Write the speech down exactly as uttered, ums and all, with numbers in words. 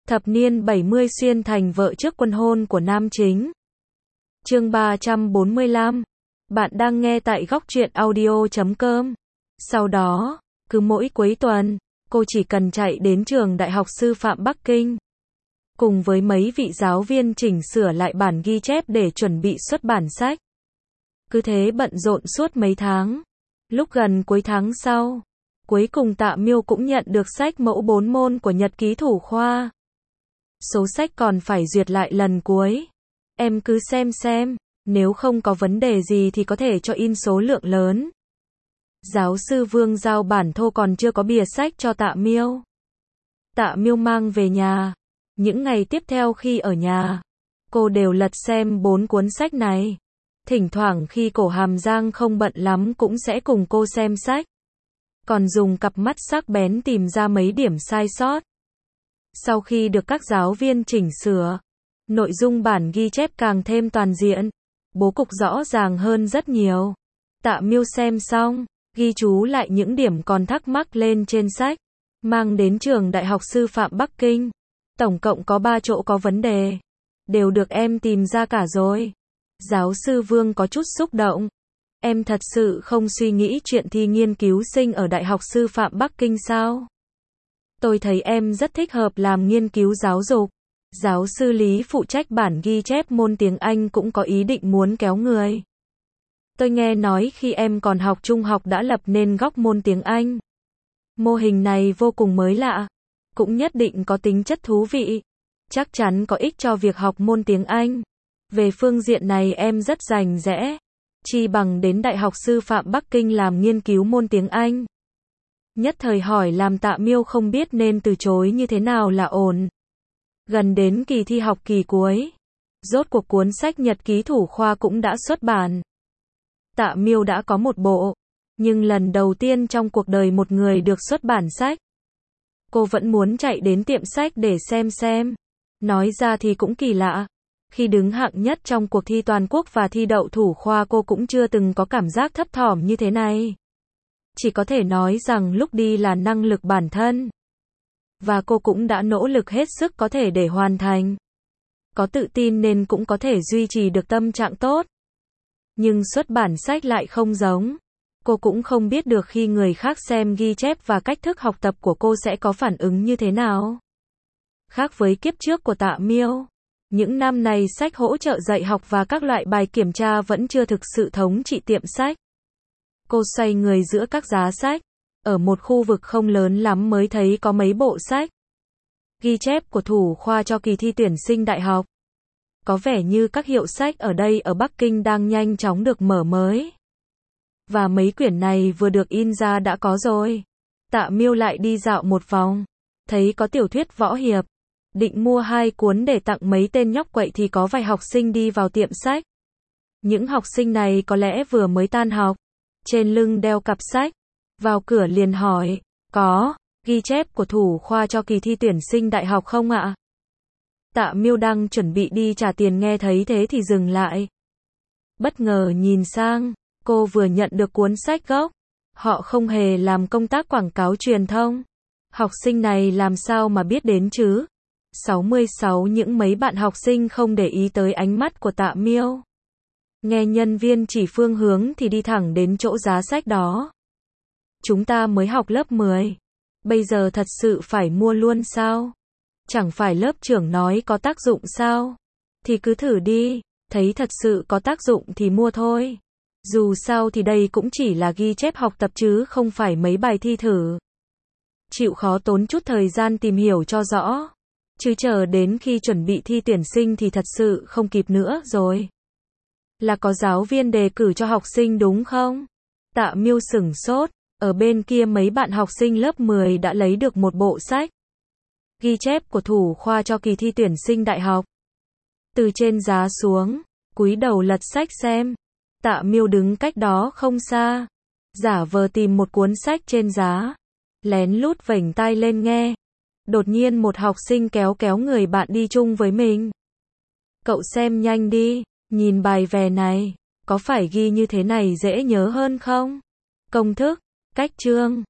Thập niên bảy mươi xuyên thành vợ trước quân hôn của nam chính. Chương ba trăm bốn mươi lăm. Bạn đang nghe tại góc truyện audio chấm com. Sau đó, cứ mỗi cuối tuần, cô chỉ cần chạy đến trường Đại học Sư phạm Bắc Kinh, cùng với mấy vị giáo viên chỉnh sửa lại bản ghi chép để chuẩn bị xuất bản sách. Cứ thế bận rộn suốt mấy tháng. Lúc gần cuối tháng sau, cuối cùng Tạ Miêu cũng nhận được sách mẫu bốn môn của nhật ký thủ khoa. Số sách còn phải duyệt lại lần cuối. Em cứ xem xem, nếu không có vấn đề gì thì có thể cho in số lượng lớn. Giáo sư Vương giao bản thô còn chưa có bìa sách cho Tạ Miêu. Tạ Miêu mang về nhà. Những ngày tiếp theo khi ở nhà, cô đều lật xem bốn cuốn sách này. Thỉnh thoảng khi Cổ Hàm Giang không bận lắm cũng sẽ cùng cô xem sách. Còn dùng cặp mắt sắc bén tìm ra mấy điểm sai sót. Sau khi được các giáo viên chỉnh sửa, nội dung bản ghi chép càng thêm toàn diện, bố cục rõ ràng hơn rất nhiều. Tạ Miêu xem xong, ghi chú lại những điểm còn thắc mắc lên trên sách, mang đến trường Đại học Sư phạm Bắc Kinh. Tổng cộng có ba chỗ có vấn đề, đều được em tìm ra cả rồi. Giáo sư Vương có chút xúc động. Em thật sự không suy nghĩ chuyện thi nghiên cứu sinh ở Đại học Sư phạm Bắc Kinh sao? Tôi thấy em rất thích hợp làm nghiên cứu giáo dục. Giáo sư Lý phụ trách bản ghi chép môn tiếng Anh cũng có ý định muốn kéo người. Tôi nghe nói khi em còn học trung học đã lập nên góc môn tiếng Anh. Mô hình này vô cùng mới lạ, cũng nhất định có tính chất thú vị. Chắc chắn có ích cho việc học môn tiếng Anh. Về phương diện này em rất rành rẽ. Chi bằng đến Đại học Sư phạm Bắc Kinh làm nghiên cứu môn tiếng Anh. Nhất thời hỏi làm Tạ Miêu không biết nên từ chối như thế nào là ổn. Gần đến kỳ thi học kỳ cuối, rốt cuộc cuốn sách nhật ký thủ khoa cũng đã xuất bản. Tạ Miêu đã có một bộ, nhưng lần đầu tiên trong cuộc đời một người được xuất bản sách. Cô vẫn muốn chạy đến tiệm sách để xem xem. Nói ra thì cũng kỳ lạ. Khi đứng hạng nhất trong cuộc thi toàn quốc và thi đậu thủ khoa cô cũng chưa từng có cảm giác thấp thỏm như thế này. Chỉ có thể nói rằng lúc đi là năng lực bản thân. Và cô cũng đã nỗ lực hết sức có thể để hoàn thành. Có tự tin nên cũng có thể duy trì được tâm trạng tốt. Nhưng xuất bản sách lại không giống. Cô cũng không biết được khi người khác xem ghi chép và cách thức học tập của cô sẽ có phản ứng như thế nào. Khác với kiếp trước của Tạ Miêu, những năm này sách hỗ trợ dạy học và các loại bài kiểm tra vẫn chưa thực sự thống trị tiệm sách. Cô xoay người giữa các giá sách, ở một khu vực không lớn lắm mới thấy có mấy bộ sách ghi chép của thủ khoa cho kỳ thi tuyển sinh đại học. Có vẻ như các hiệu sách ở đây ở Bắc Kinh đang nhanh chóng được mở mới. Và mấy quyển này vừa được in ra đã có rồi. Tạ Miêu lại đi dạo một vòng, thấy có tiểu thuyết võ hiệp. Định mua hai cuốn để tặng mấy tên nhóc quậy thì có vài học sinh đi vào tiệm sách. Những học sinh này có lẽ vừa mới tan học, trên lưng đeo cặp sách. Vào cửa liền hỏi, có ghi chép của thủ khoa cho kỳ thi tuyển sinh đại học không ạ? Tạ Miêu đang chuẩn bị đi trả tiền nghe thấy thế thì dừng lại. Bất ngờ nhìn sang, cô vừa nhận được cuốn sách gốc. Họ không hề làm công tác quảng cáo truyền thông. Học sinh này làm sao mà biết đến chứ? sáu mươi sáu Những mấy bạn học sinh không để ý tới ánh mắt của Tạ Miêu. Nghe nhân viên chỉ phương hướng thì đi thẳng đến chỗ giá sách đó. Chúng ta mới học lớp mười. Bây giờ thật sự phải mua luôn sao? Chẳng phải lớp trưởng nói có tác dụng sao? Thì cứ thử đi, thấy thật sự có tác dụng thì mua thôi. Dù sao thì đây cũng chỉ là ghi chép học tập chứ không phải mấy bài thi thử. Chịu khó tốn chút thời gian tìm hiểu cho rõ. Chứ chờ đến khi chuẩn bị thi tuyển sinh thì thật sự không kịp nữa rồi. Là có giáo viên đề cử cho học sinh đúng không? Tạ Miêu sửng sốt, ở bên kia mấy bạn học sinh lớp mười đã lấy được một bộ sách ghi chép của thủ khoa cho kỳ thi tuyển sinh đại học. Từ trên giá xuống, cúi đầu lật sách xem. Tạ Miêu đứng cách đó không xa, giả vờ tìm một cuốn sách trên giá, lén lút vểnh tai lên nghe. Đột nhiên một học sinh kéo kéo người bạn đi chung với mình. Cậu xem nhanh đi, nhìn bài vè này, có phải ghi như thế này dễ nhớ hơn không? Công thức, cách chương,